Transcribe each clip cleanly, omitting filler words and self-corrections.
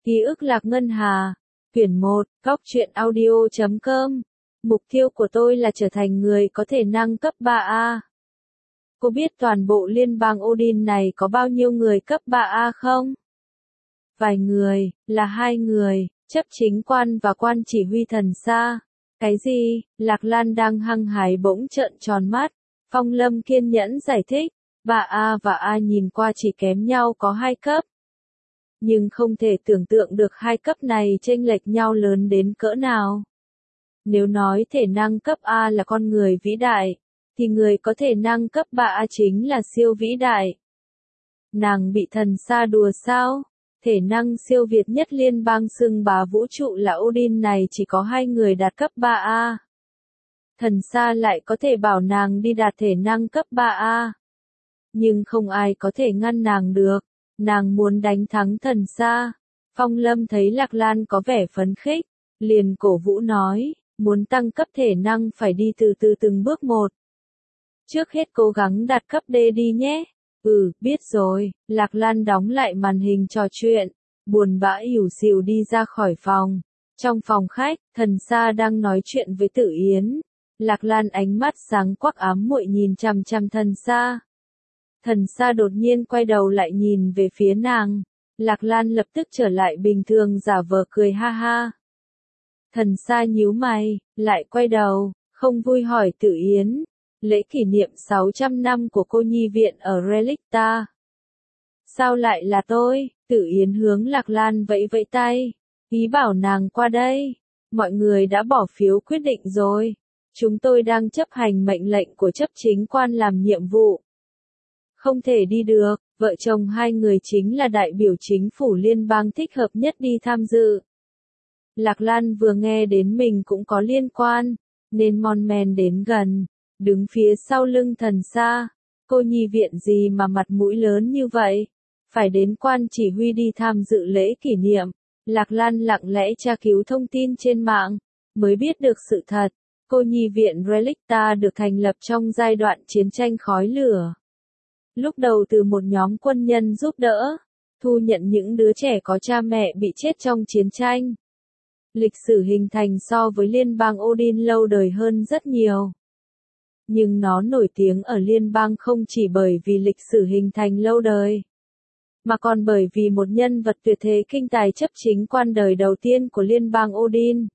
Ký ức Lạc Ngân Hà. Quyển 1, Góc truyện audio.com. Mục tiêu của tôi là trở thành người có thể năng cấp 3A. Cô biết toàn bộ liên bang Odin này có bao nhiêu người cấp 3A không? Vài người, là 2 người, chấp chính quan và quan chỉ huy thần xa. Cái gì? Lạc Lan đang hăng hái bỗng trợn tròn mắt. Phong Lâm kiên nhẫn giải thích, 3A và A nhìn qua chỉ kém nhau có 2 cấp. Nhưng không thể tưởng tượng được 2 cấp này chênh lệch nhau lớn đến cỡ nào. Nếu nói thể năng cấp A là con người vĩ đại, thì người có thể năng cấp 3A chính là siêu vĩ đại. Nàng bị thần xa đùa sao? Thể năng siêu việt nhất liên bang xưng bá vũ trụ là Odin này chỉ có 2 người đạt cấp 3A. Thần xa lại có thể bảo nàng đi đạt thể năng cấp 3A. Nhưng không ai có thể ngăn nàng được. Nàng muốn đánh thắng thần xa. Phong Lâm thấy Lạc Lan có vẻ phấn khích, liền cổ vũ nói, muốn tăng cấp thể năng phải đi từ từ từng bước một. Trước hết cố gắng đạt cấp D đi nhé. Biết rồi. Lạc Lan đóng lại màn hình trò chuyện, buồn bã ỉu xìu đi ra khỏi phòng. Trong phòng khách, thần xa đang nói chuyện với Tử Yến. Lạc Lan ánh mắt sáng quắc ám muội nhìn chằm chằm thần xa. Thần xa đột nhiên quay đầu lại nhìn về phía nàng. Lạc Lan lập tức trở lại bình thường giả vờ cười ha ha. Thần xa nhíu mày, lại quay đầu, không vui hỏi Tử Yến. Lễ kỷ niệm 600 năm của cô nhi viện ở Relicta. Sao lại là tôi? Tử Yến hướng Lạc Lan vẫy vẫy tay. Ý bảo nàng qua đây. Mọi người đã bỏ phiếu quyết định rồi. Chúng tôi đang chấp hành mệnh lệnh của chấp chính quan làm nhiệm vụ. Không thể đi được, vợ chồng 2 người chính là đại biểu chính phủ liên bang thích hợp nhất đi tham dự. Lạc Lan vừa nghe đến mình cũng có liên quan, nên mon men đến gần, đứng phía sau lưng thần xa. Cô nhi viện gì mà mặt mũi lớn như vậy? Phải đến quan chỉ huy đi tham dự lễ kỷ niệm. Lạc Lan lặng lẽ tra cứu thông tin trên mạng, mới biết được sự thật. Cô nhi viện Relicta được thành lập trong giai đoạn chiến tranh khói lửa. Lúc đầu từ một nhóm quân nhân giúp đỡ, thu nhận những đứa trẻ có cha mẹ bị chết trong chiến tranh. Lịch sử hình thành so với liên bang Odin lâu đời hơn rất nhiều. Nhưng nó nổi tiếng ở liên bang không chỉ bởi vì lịch sử hình thành lâu đời, mà còn bởi vì một nhân vật tuyệt thế kinh tài chấp chính quan đời đầu tiên của liên bang Odin.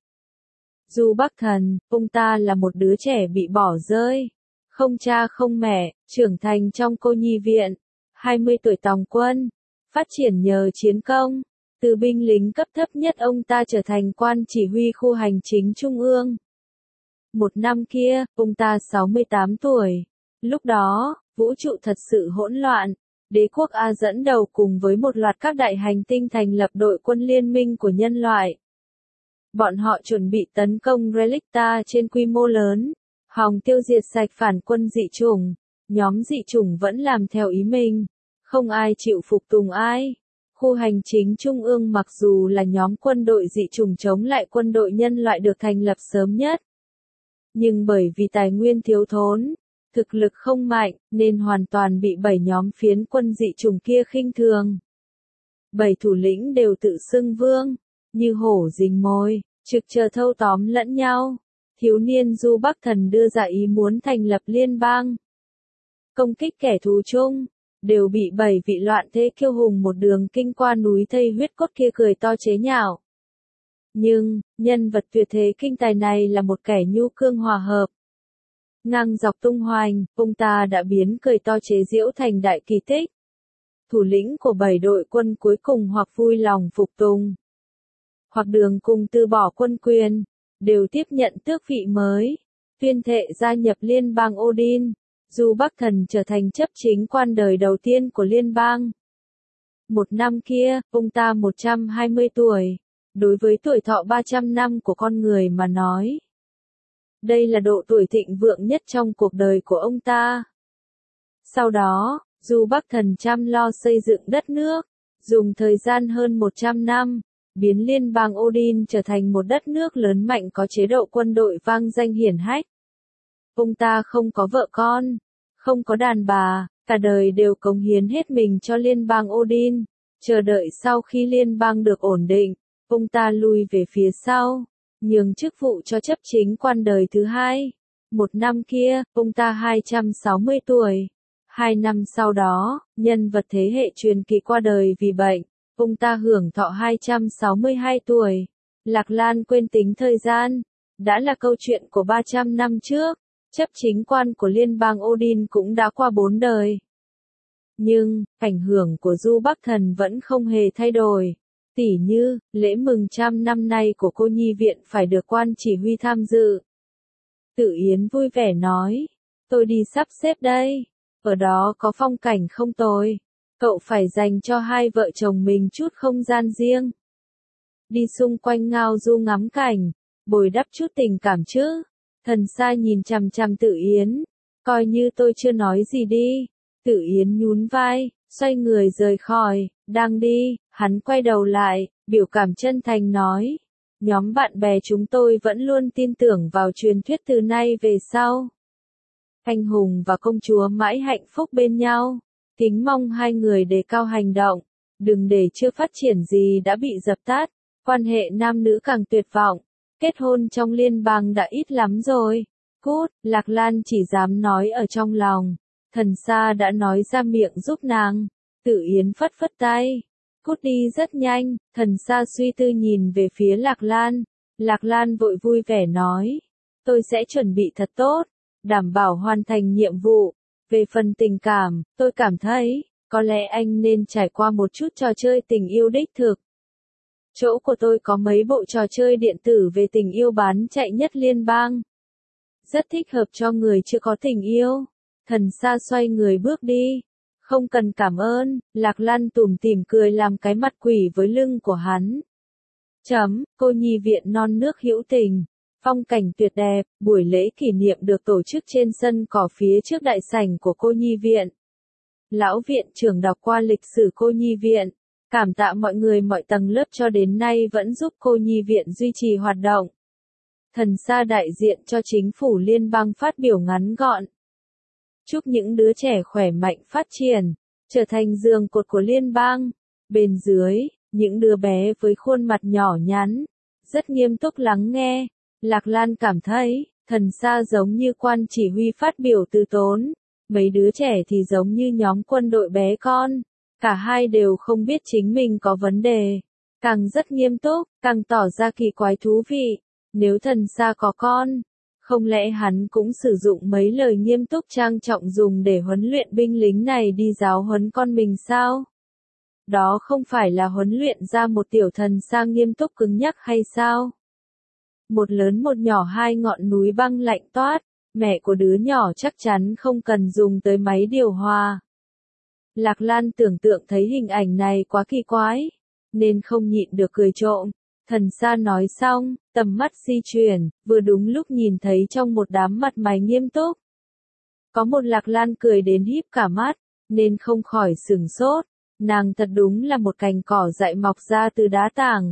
Du Bắc Thần, ông ta là một đứa trẻ bị bỏ rơi, không cha không mẹ, trưởng thành trong cô nhi viện, 20 tuổi tòng quân, phát triển nhờ chiến công. Từ binh lính cấp thấp nhất ông ta trở thành quan chỉ huy khu hành chính trung ương. Một năm kia, ông ta 68 tuổi. Lúc đó, vũ trụ thật sự hỗn loạn. Đế quốc A dẫn đầu cùng với một loạt các đại hành tinh thành lập đội quân liên minh của nhân loại. Bọn họ chuẩn bị tấn công Relicta trên quy mô lớn, hòng tiêu diệt sạch phản quân dị chủng. Nhóm dị chủng vẫn làm theo ý mình, không ai chịu phục tùng ai. Khu hành chính trung ương mặc dù là nhóm quân đội dị chủng chống lại quân đội nhân loại được thành lập sớm nhất, nhưng bởi vì tài nguyên thiếu thốn, thực lực không mạnh, nên hoàn toàn bị 7 nhóm phiến quân dị chủng kia khinh thường. 7 thủ lĩnh đều tự xưng vương, như hổ rình mồi, trực chờ thâu tóm lẫn nhau. Thiếu niên Du Bắc Thần đưa ra ý muốn thành lập liên bang, công kích kẻ thù chung, đều bị 7 vị loạn thế kiêu hùng một đường kinh qua núi thây huyết cốt kia cười to chế nhạo. Nhưng, nhân vật tuyệt thế kinh tài này là một kẻ nhu cương hòa hợp. Ngang dọc tung hoành, ông ta đã biến cười to chế giễu thành đại kỳ tích. Thủ lĩnh của 7 đội quân cuối cùng hoặc vui lòng phục tùng, hoặc đường cùng từ bỏ quân quyền, đều tiếp nhận tước vị mới, tuyên thệ gia nhập liên bang Odin. Du Bắc Thần trở thành chấp chính quan đời đầu tiên của liên bang. Một năm kia, ông ta 120 tuổi. Đối với tuổi thọ 300 năm của con người mà nói, đây là độ tuổi thịnh vượng nhất trong cuộc đời của ông ta. Sau đó, Du Bắc Thần chăm lo xây dựng đất nước, dùng thời gian hơn 100 năm, biến liên bang Odin trở thành một đất nước lớn mạnh có chế độ quân đội vang danh hiển hách. Ông ta không có vợ con, không có đàn bà, cả đời đều cống hiến hết mình cho liên bang Odin. Chờ đợi sau khi liên bang được ổn định, ông ta lui về phía sau, nhường chức vụ cho chấp chính quan đời thứ hai. Một năm kia, ông ta 260 tuổi. 2 năm sau đó, nhân vật thế hệ truyền kỳ qua đời vì bệnh. Ông ta hưởng thọ 262 tuổi. Lạc Lan quên tính thời gian. Đã là câu chuyện của 300 năm trước. Chấp chính quan của liên bang Odin cũng đã qua 4 đời. Nhưng, ảnh hưởng của Du Bắc Thần vẫn không hề thay đổi. Tỉ như, lễ mừng 100 năm nay của cô nhi viện phải được quan chỉ huy tham dự. Tự Yến vui vẻ nói, tôi đi sắp xếp đây, ở đó có phong cảnh không tồi, cậu phải dành cho hai vợ chồng mình chút không gian riêng. Đi xung quanh Ngao Du ngắm cảnh, bồi đắp chút tình cảm chứ. Thần Sa nhìn chằm chằm Tự Yến, coi như tôi chưa nói gì đi. Tự Yến nhún vai, xoay người rời khỏi, đang đi, hắn quay đầu lại, biểu cảm chân thành nói. Nhóm bạn bè chúng tôi vẫn luôn tin tưởng vào truyền thuyết từ nay về sau. Anh hùng và công chúa mãi hạnh phúc bên nhau. Kính mong hai người đề cao hành động, đừng để chưa phát triển gì đã bị dập tắt. Quan hệ nam nữ càng tuyệt vọng. Kết hôn trong liên bang đã ít lắm rồi. Cút, Lạc Lan chỉ dám nói ở trong lòng. Thần Sa đã nói ra miệng giúp nàng. Tự Yến phất phất tay. Cút đi rất nhanh, Thần Sa suy tư nhìn về phía Lạc Lan. Lạc Lan vội vui vẻ nói. Tôi sẽ chuẩn bị thật tốt, đảm bảo hoàn thành nhiệm vụ. Về phần tình cảm, tôi cảm thấy, có lẽ anh nên trải qua một chút trò chơi tình yêu đích thực. Chỗ của tôi có mấy bộ trò chơi điện tử về tình yêu bán chạy nhất liên bang. Rất thích hợp cho người chưa có tình yêu. Thần Sa xoay người bước đi. Không cần cảm ơn, Lạc Lan tủm tỉm cười làm cái mặt quỷ với lưng của hắn. Cô nhi viện non nước hữu tình. Phong cảnh tuyệt đẹp, buổi lễ kỷ niệm được tổ chức trên sân cỏ phía trước đại sảnh của cô nhi viện. Lão viện trưởng đọc qua lịch sử cô nhi viện. Cảm tạ mọi người mọi tầng lớp cho đến nay vẫn giúp cô nhi viện duy trì hoạt động. Thần Sa đại diện cho chính phủ liên bang phát biểu ngắn gọn. Chúc những đứa trẻ khỏe mạnh phát triển, trở thành giường cột của liên bang. Bên dưới, những đứa bé với khuôn mặt nhỏ nhắn, rất nghiêm túc lắng nghe. Lạc Lan cảm thấy, Thần Sa giống như quan chỉ huy phát biểu từ tốn. Mấy đứa trẻ thì giống như nhóm quân đội bé con. Cả hai đều không biết chính mình có vấn đề. Càng rất nghiêm túc, càng tỏ ra kỳ quái thú vị. Nếu Thần Sa có con, không lẽ hắn cũng sử dụng mấy lời nghiêm túc trang trọng dùng để huấn luyện binh lính này đi giáo huấn con mình sao? Đó không phải là huấn luyện ra một tiểu Thần Sa nghiêm túc cứng nhắc hay sao? Một lớn một nhỏ hai ngọn núi băng lạnh toát, mẹ của đứa nhỏ chắc chắn không cần dùng tới máy điều hòa. Lạc Lan tưởng tượng thấy hình ảnh này quá kỳ quái, nên không nhịn được cười trộm. Thần Sa nói xong, tầm mắt di chuyển, vừa đúng lúc nhìn thấy trong một đám mặt mày nghiêm túc. Có một Lạc Lan cười đến híp cả mắt, nên không khỏi sửng sốt. Nàng thật đúng là một cành cỏ dại mọc ra từ đá tảng.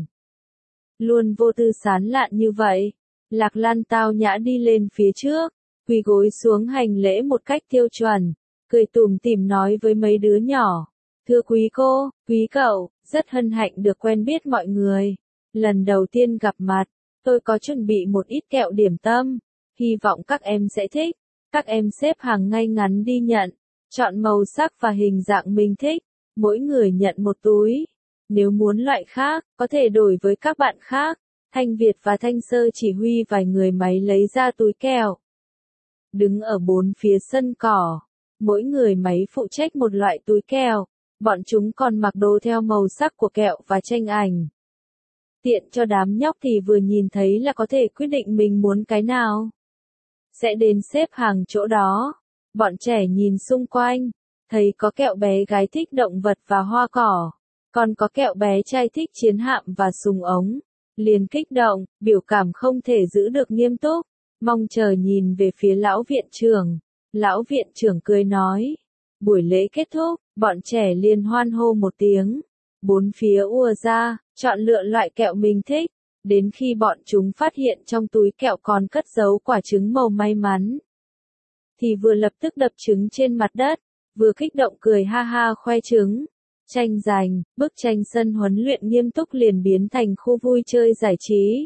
Luôn vô tư sán lạn như vậy. Lạc Lan tao nhã đi lên phía trước, quỳ gối xuống hành lễ một cách tiêu chuẩn, cười tủm tỉm nói với mấy đứa nhỏ. Thưa quý cô, quý cậu, rất hân hạnh được quen biết mọi người. Lần đầu tiên gặp mặt, tôi có chuẩn bị một ít kẹo điểm tâm, hy vọng các em sẽ thích. Các em xếp hàng ngay ngắn đi nhận, chọn màu sắc và hình dạng mình thích, mỗi người nhận một túi. Nếu muốn loại khác, có thể đổi với các bạn khác. Thanh Việt và Thanh Sơ chỉ huy vài người máy lấy ra túi kẹo. Đứng ở bốn phía sân cỏ, mỗi người máy phụ trách một loại túi kẹo. Bọn chúng còn mặc đồ theo màu sắc của kẹo và tranh ảnh. Tiện cho đám nhóc thì vừa nhìn thấy là có thể quyết định mình muốn cái nào. Sẽ đến xếp hàng chỗ đó. Bọn trẻ nhìn xung quanh, thấy có kẹo bé gái thích động vật và hoa cỏ, còn có kẹo bé trai thích chiến hạm và súng ống. Liền kích động, biểu cảm không thể giữ được nghiêm túc, mong chờ nhìn về phía lão viện trưởng. Lão viện trưởng cười nói. Buổi lễ kết thúc, bọn trẻ liền hoan hô một tiếng. Bốn phía ùa ra, chọn lựa loại kẹo mình thích. Đến khi bọn chúng phát hiện trong túi kẹo còn cất giấu quả trứng màu may mắn, thì vừa lập tức đập trứng trên mặt đất, vừa kích động cười ha ha khoe trứng. tranh giành, bức tranh sân huấn luyện nghiêm túc liền biến thành khu vui chơi giải trí.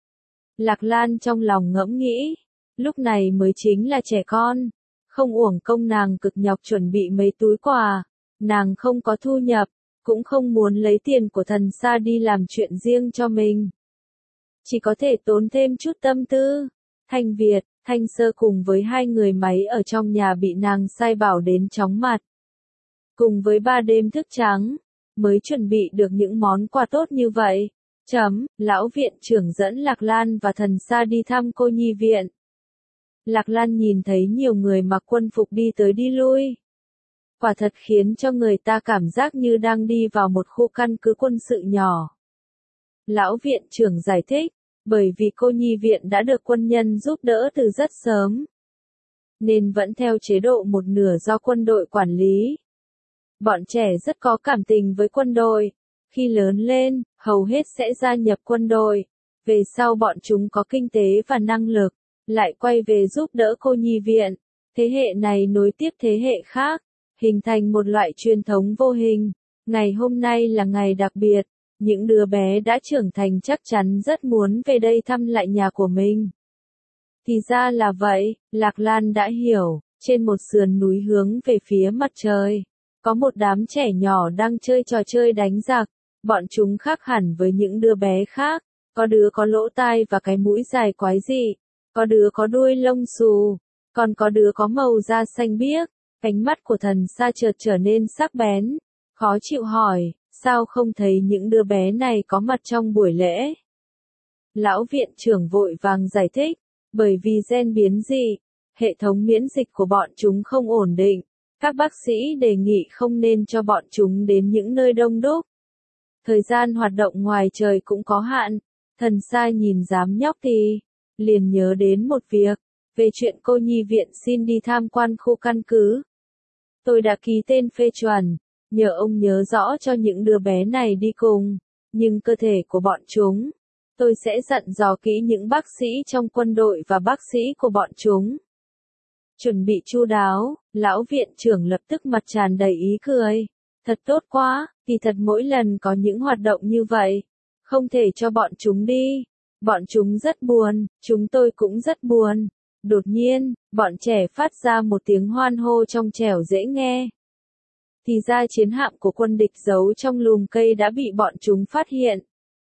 Lạc Lan trong lòng ngẫm nghĩ, lúc này mới chính là trẻ con, không uổng công nàng cực nhọc chuẩn bị mấy túi quà, nàng không có thu nhập, cũng không muốn lấy tiền của Thần Sa đi làm chuyện riêng cho mình. Chỉ có thể tốn thêm chút tâm tư. Thanh Việt, Thanh Sơ cùng với hai người máy ở trong nhà bị nàng sai bảo đến chóng mặt. Cùng với 3 đêm thức trắng, mới chuẩn bị được những món quà tốt như vậy. Lão viện trưởng dẫn Lạc Lan và Thần Sa đi thăm cô nhi viện. Lạc Lan nhìn thấy nhiều người mặc quân phục đi tới đi lui. Quả thật khiến cho người ta cảm giác như đang đi vào một khu căn cứ quân sự nhỏ. Lão viện trưởng giải thích, bởi vì cô nhi viện đã được quân nhân giúp đỡ từ rất sớm, nên vẫn theo chế độ một nửa do quân đội quản lý. Bọn trẻ rất có cảm tình với quân đội, khi lớn lên, hầu hết sẽ gia nhập quân đội, về sau bọn chúng có kinh tế và năng lực, lại quay về giúp đỡ cô nhi viện, thế hệ này nối tiếp thế hệ khác, hình thành một loại truyền thống vô hình. Ngày hôm nay là ngày đặc biệt, những đứa bé đã trưởng thành chắc chắn rất muốn về đây thăm lại nhà của mình. Thì ra là vậy, Lạc Lan đã hiểu, trên một sườn núi hướng về phía mặt trời, có một đám trẻ nhỏ đang chơi trò chơi đánh giặc, bọn chúng khác hẳn với những đứa bé khác, có đứa có lỗ tai và cái mũi dài quái dị, có đứa có đuôi lông xù, còn có đứa có màu da xanh biếc. Cánh mắt của Thần Sa chợt trở nên sắc bén, khó chịu hỏi, sao không thấy những đứa bé này có mặt trong buổi lễ? Lão viện trưởng vội vàng giải thích, bởi vì gen biến dị, hệ thống miễn dịch của bọn chúng không ổn định, các bác sĩ đề nghị không nên cho bọn chúng đến những nơi đông đúc. Thời gian hoạt động ngoài trời cũng có hạn, Thần Sa nhìn dám nhóc thì, liền nhớ đến một việc, về chuyện cô nhi viện xin đi tham quan khu căn cứ. Tôi đã ký tên phê chuẩn, nhờ ông nhớ rõ cho những đứa bé này đi cùng, nhưng cơ thể của bọn chúng, tôi sẽ dặn dò kỹ những bác sĩ trong quân đội và bác sĩ của bọn chúng. Chuẩn bị chu đáo, lão viện trưởng lập tức mặt tràn đầy ý cười. Thật tốt quá, thì thật mỗi lần có những hoạt động như vậy, không thể cho bọn chúng đi. Bọn chúng rất buồn, chúng tôi cũng rất buồn. Đột nhiên, bọn trẻ phát ra một tiếng hoan hô trong trẻo dễ nghe. Thì ra chiến hạm của quân địch giấu trong lùm cây đã bị bọn chúng phát hiện.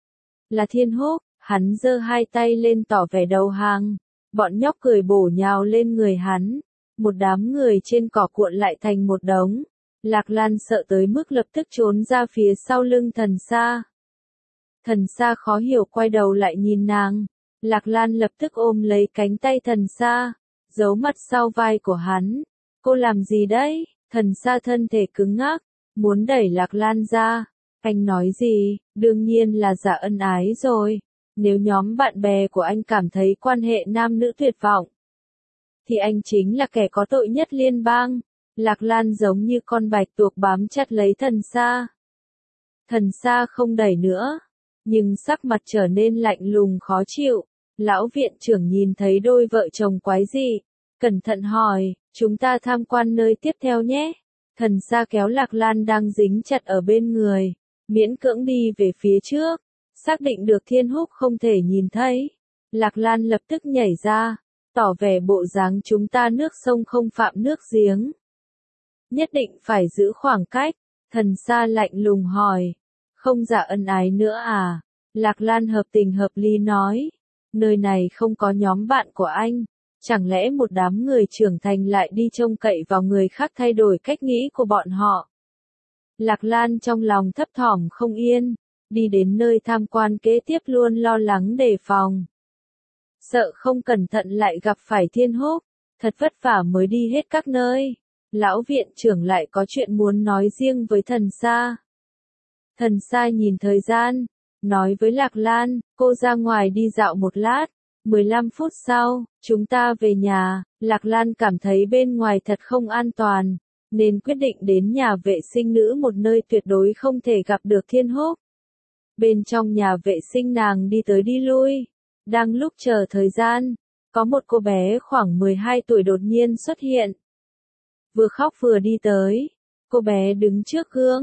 Là Thiên Húc, hắn giơ hai tay lên tỏ vẻ đầu hàng. Bọn nhóc cười bổ nhào lên người hắn. Một đám người trên cỏ cuộn lại thành một đống. Lạc Lan sợ tới mức lập tức trốn ra phía sau lưng Thần Sa. Thần Sa khó hiểu quay đầu lại nhìn nàng. Lạc Lan lập tức ôm lấy cánh tay Thần Sa, giấu mặt sau vai của hắn. Cô làm gì đấy? Thần Sa thân thể cứng ngắc, muốn đẩy Lạc Lan ra. Anh nói gì? Đương nhiên là giả ân ái rồi. Nếu nhóm bạn bè của anh cảm thấy quan hệ nam nữ tuyệt vọng, thì anh chính là kẻ có tội nhất liên bang. Lạc Lan giống như con bạch tuộc bám chặt lấy Thần Sa. Thần Sa không đẩy nữa, nhưng sắc mặt trở nên lạnh lùng khó chịu. Lão viện trưởng nhìn thấy đôi vợ chồng quái dị, cẩn thận hỏi, chúng ta tham quan nơi tiếp theo nhé. Thần Sa kéo Lạc Lan đang dính chặt ở bên người, miễn cưỡng đi về phía trước, xác định được Thiên Húc không thể nhìn thấy. Lạc Lan lập tức nhảy ra, tỏ vẻ bộ dáng chúng ta nước sông không phạm nước giếng. Nhất định phải giữ khoảng cách. Thần Sa lạnh lùng hỏi, không giả ân ái nữa à? Lạc Lan hợp tình hợp lý nói, nơi này không có nhóm bạn của anh, chẳng lẽ một đám người trưởng thành lại đi trông cậy vào người khác thay đổi cách nghĩ của bọn họ? Lạc Lan trong lòng thấp thỏm không yên, đi đến nơi tham quan kế tiếp luôn lo lắng đề phòng. Sợ không cẩn thận lại gặp phải Thiên Húc, thật vất vả mới đi hết các nơi. Lão viện trưởng lại có chuyện muốn nói riêng với Thần Sa. Thần Sa nhìn thời gian, nói với Lạc Lan, cô ra ngoài đi dạo một lát, 15 phút sau, chúng ta về nhà. Lạc Lan cảm thấy bên ngoài thật không an toàn, nên quyết định đến nhà vệ sinh nữ, một nơi tuyệt đối không thể gặp được Thiên Húc. Bên trong nhà vệ sinh nàng đi tới đi lui, đang lúc chờ thời gian, có một cô bé khoảng 12 tuổi đột nhiên xuất hiện. Vừa khóc vừa đi tới, cô bé đứng trước gương,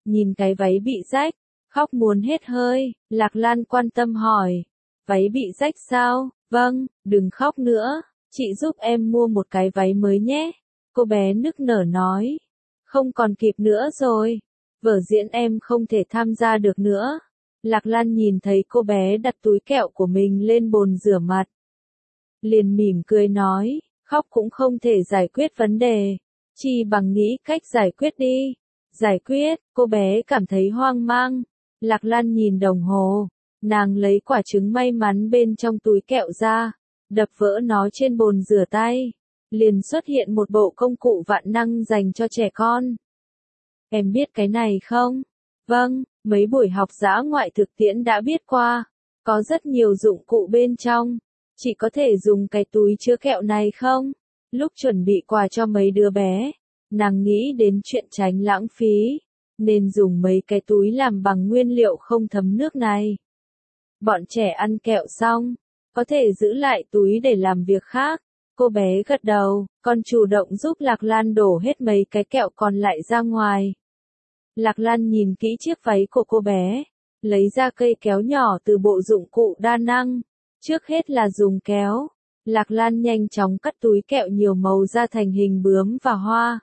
nhìn cái váy bị rách, khóc muốn hết hơi, Lạc Lan quan tâm hỏi, váy bị rách sao? Vâng, đừng khóc nữa, chị giúp em mua một cái váy mới nhé. Cô bé nức nở nói, không còn kịp nữa rồi, vở diễn em không thể tham gia được nữa. Lạc Lan nhìn thấy cô bé đặt túi kẹo của mình lên bồn rửa mặt. Liền mỉm cười nói, khóc cũng không thể giải quyết vấn đề, chi bằng nghĩ cách giải quyết đi. Giải quyết, cô bé cảm thấy hoang mang. Lạc Lan nhìn đồng hồ, nàng lấy quả trứng may mắn bên trong túi kẹo ra, đập vỡ nó trên bồn rửa tay. Liền xuất hiện một bộ công cụ vạn năng dành cho trẻ con. Em biết cái này không? Vâng, mấy buổi học dã ngoại thực tiễn đã biết qua. Có rất nhiều dụng cụ bên trong. Chị có thể dùng cái túi chứa kẹo này không? Lúc chuẩn bị quà cho mấy đứa bé, nàng nghĩ đến chuyện tránh lãng phí, nên dùng mấy cái túi làm bằng nguyên liệu không thấm nước này. Bọn trẻ ăn kẹo xong, có thể giữ lại túi để làm việc khác. Cô bé gật đầu, còn chủ động giúp Lạc Lan đổ hết mấy cái kẹo còn lại ra ngoài. Lạc Lan nhìn kỹ chiếc váy của cô bé, lấy ra cây kéo nhỏ từ bộ dụng cụ đa năng. Trước hết là dùng kéo, Lạc Lan nhanh chóng cắt túi kẹo nhiều màu ra thành hình bướm và hoa.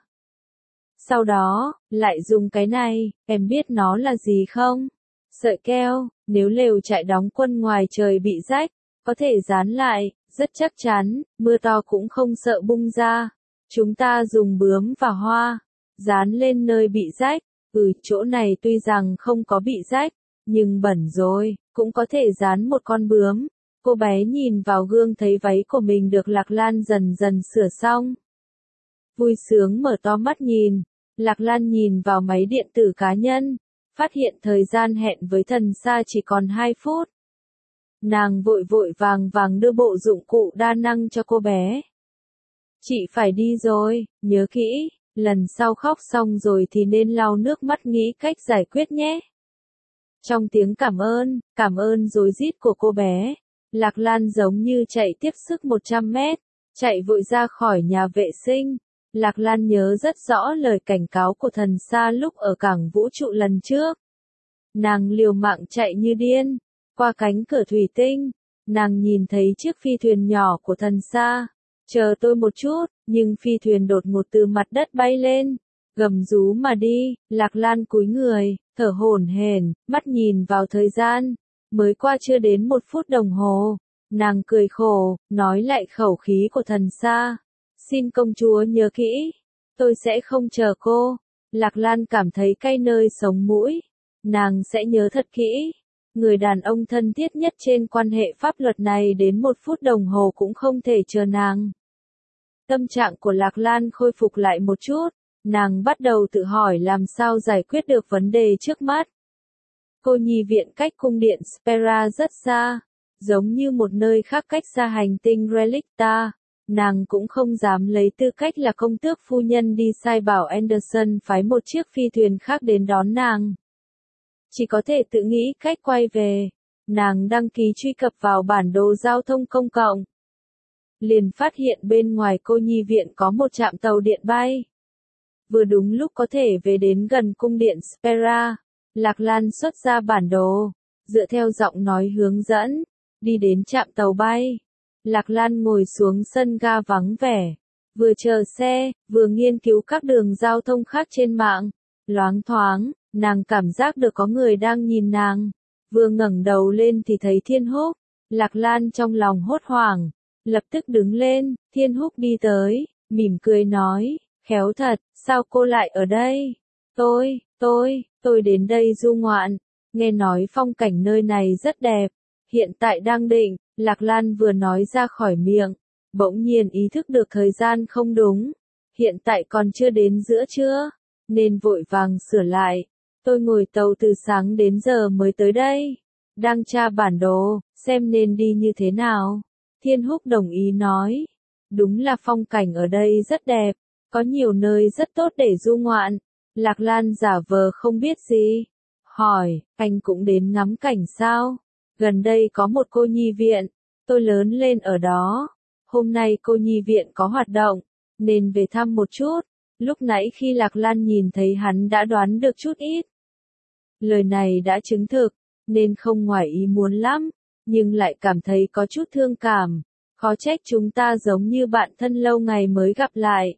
Sau đó, lại dùng cái này, em biết nó là gì không? Sợi keo, nếu lều trại đóng quân ngoài trời bị rách, có thể dán lại, rất chắc chắn, mưa to cũng không sợ bung ra. Chúng ta dùng bướm và hoa, dán lên nơi bị rách. Chỗ này tuy rằng không có bị rách, nhưng bẩn rồi, cũng có thể dán một con bướm. Cô bé nhìn vào gương thấy váy của mình được Lạc Lan dần dần sửa xong. Vui sướng mở to mắt nhìn, Lạc Lan nhìn vào máy điện tử cá nhân, phát hiện thời gian hẹn với thần xa chỉ còn 2 phút. Nàng vội vội vàng vàng đưa bộ dụng cụ đa năng cho cô bé. Chị phải đi rồi, nhớ kỹ, lần sau khóc xong rồi thì nên lau nước mắt nghĩ cách giải quyết nhé. Trong tiếng cảm ơn rối rít của cô bé, Lạc Lan giống như chạy tiếp sức 100 mét, chạy vội ra khỏi nhà vệ sinh. Lạc Lan nhớ rất rõ lời cảnh cáo của thần Sa lúc ở cảng vũ trụ lần trước. Nàng liều mạng chạy như điên, qua cánh cửa thủy tinh, nàng nhìn thấy chiếc phi thuyền nhỏ của thần Sa. Chờ tôi một chút, nhưng phi thuyền đột ngột từ mặt đất bay lên, gầm rú mà đi. Lạc Lan cúi người, thở hổn hển, mắt nhìn vào thời gian, mới qua chưa đến 1 phút đồng hồ. Nàng cười khổ, nói lại khẩu khí của thần Sa. Xin công chúa nhớ kỹ, tôi sẽ không chờ cô. Lạc Lan cảm thấy cay nơi sống mũi. Nàng sẽ nhớ thật kỹ. Người đàn ông thân thiết nhất trên quan hệ pháp luật này đến 1 phút đồng hồ cũng không thể chờ nàng. Tâm trạng của Lạc Lan khôi phục lại một chút. Nàng bắt đầu tự hỏi làm sao giải quyết được vấn đề trước mắt. Cô nhi viện cách cung điện Spera rất xa, giống như một nơi khác cách xa hành tinh Relicta. Nàng cũng không dám lấy tư cách là công tước phu nhân đi sai bảo Anderson phái một chiếc phi thuyền khác đến đón nàng. Chỉ có thể tự nghĩ cách quay về. Nàng đăng ký truy cập vào bản đồ giao thông công cộng. Liền phát hiện bên ngoài cô nhi viện có một trạm tàu điện bay. Vừa đúng lúc có thể về đến gần cung điện Spera. Lạc Lan xuất ra bản đồ, dựa theo giọng nói hướng dẫn, đi đến trạm tàu bay. Lạc Lan ngồi xuống sân ga vắng vẻ, vừa chờ xe, vừa nghiên cứu các đường giao thông khác trên mạng. Loáng thoáng, nàng cảm giác được có người đang nhìn nàng. Vừa ngẩng đầu lên thì thấy Thiên Húc. Lạc Lan trong lòng hốt hoảng, lập tức đứng lên. Thiên Húc đi tới, mỉm cười nói, khéo thật, sao cô lại ở đây? Tôi đến đây du ngoạn, nghe nói phong cảnh nơi này rất đẹp, hiện tại đang định. Lạc Lan vừa nói ra khỏi miệng, bỗng nhiên ý thức được thời gian không đúng, hiện tại còn chưa đến giữa trưa, nên vội vàng sửa lại. Tôi ngồi tàu từ sáng đến giờ mới tới đây, đang tra bản đồ, xem nên đi như thế nào. Thiên Húc đồng ý nói, đúng là phong cảnh ở đây rất đẹp, có nhiều nơi rất tốt để du ngoạn. Lạc Lan giả vờ không biết gì, hỏi, anh cũng đến ngắm cảnh sao? Gần đây có một cô nhi viện, tôi lớn lên ở đó. Hôm nay cô nhi viện có hoạt động, nên về thăm một chút. Lúc nãy khi Lạc Lan nhìn thấy hắn đã đoán được chút ít. Lời này đã chứng thực, nên không ngoài ý muốn lắm, nhưng lại cảm thấy có chút thương cảm. Khó trách chúng ta giống như bạn thân lâu ngày mới gặp lại.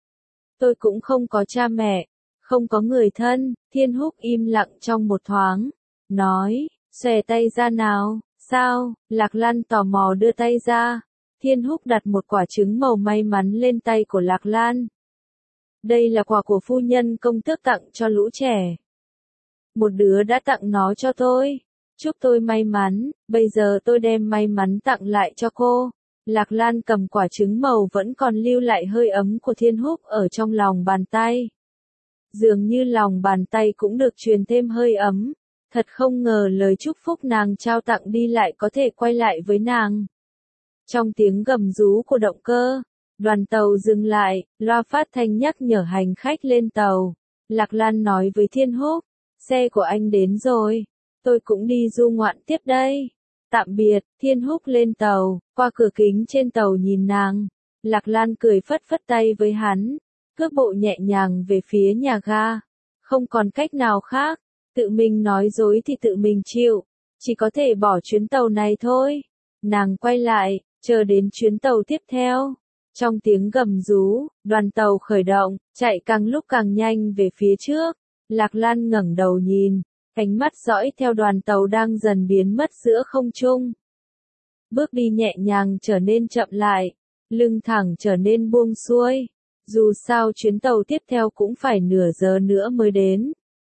Tôi cũng không có cha mẹ, không có người thân. Thiên Húc im lặng trong một thoáng, nói, xòe tay ra nào. Sao? Lạc Lan tò mò đưa tay ra. Thiên Húc đặt một quả trứng màu may mắn lên tay của Lạc Lan. Đây là quà của phu nhân công tước tặng cho lũ trẻ. Một đứa đã tặng nó cho tôi. Chúc tôi may mắn, bây giờ tôi đem may mắn tặng lại cho cô. Lạc Lan cầm quả trứng màu vẫn còn lưu lại hơi ấm của Thiên Húc ở trong lòng bàn tay. Dường như lòng bàn tay cũng được truyền thêm hơi ấm. Thật không ngờ lời chúc phúc nàng trao tặng đi lại có thể quay lại với nàng. Trong tiếng gầm rú của động cơ, đoàn tàu dừng lại, loa phát thanh nhắc nhở hành khách lên tàu. Lạc Lan nói với Thiên Húc, xe của anh đến rồi, tôi cũng đi du ngoạn tiếp đây. Tạm biệt. Thiên Húc lên tàu, qua cửa kính trên tàu nhìn nàng. Lạc Lan cười phất phất tay với hắn, cước bộ nhẹ nhàng về phía nhà ga. Không còn cách nào khác, tự mình nói dối thì tự mình chịu, chỉ có thể bỏ chuyến tàu này thôi. Nàng quay lại, chờ đến chuyến tàu tiếp theo. Trong tiếng gầm rú, đoàn tàu khởi động, chạy càng lúc càng nhanh về phía trước. Lạc Lan ngẩng đầu nhìn, ánh mắt dõi theo đoàn tàu đang dần biến mất giữa không trung. Bước đi nhẹ nhàng trở nên chậm lại, lưng thẳng trở nên buông xuôi. Dù sao chuyến tàu tiếp theo cũng phải nửa giờ nữa mới đến.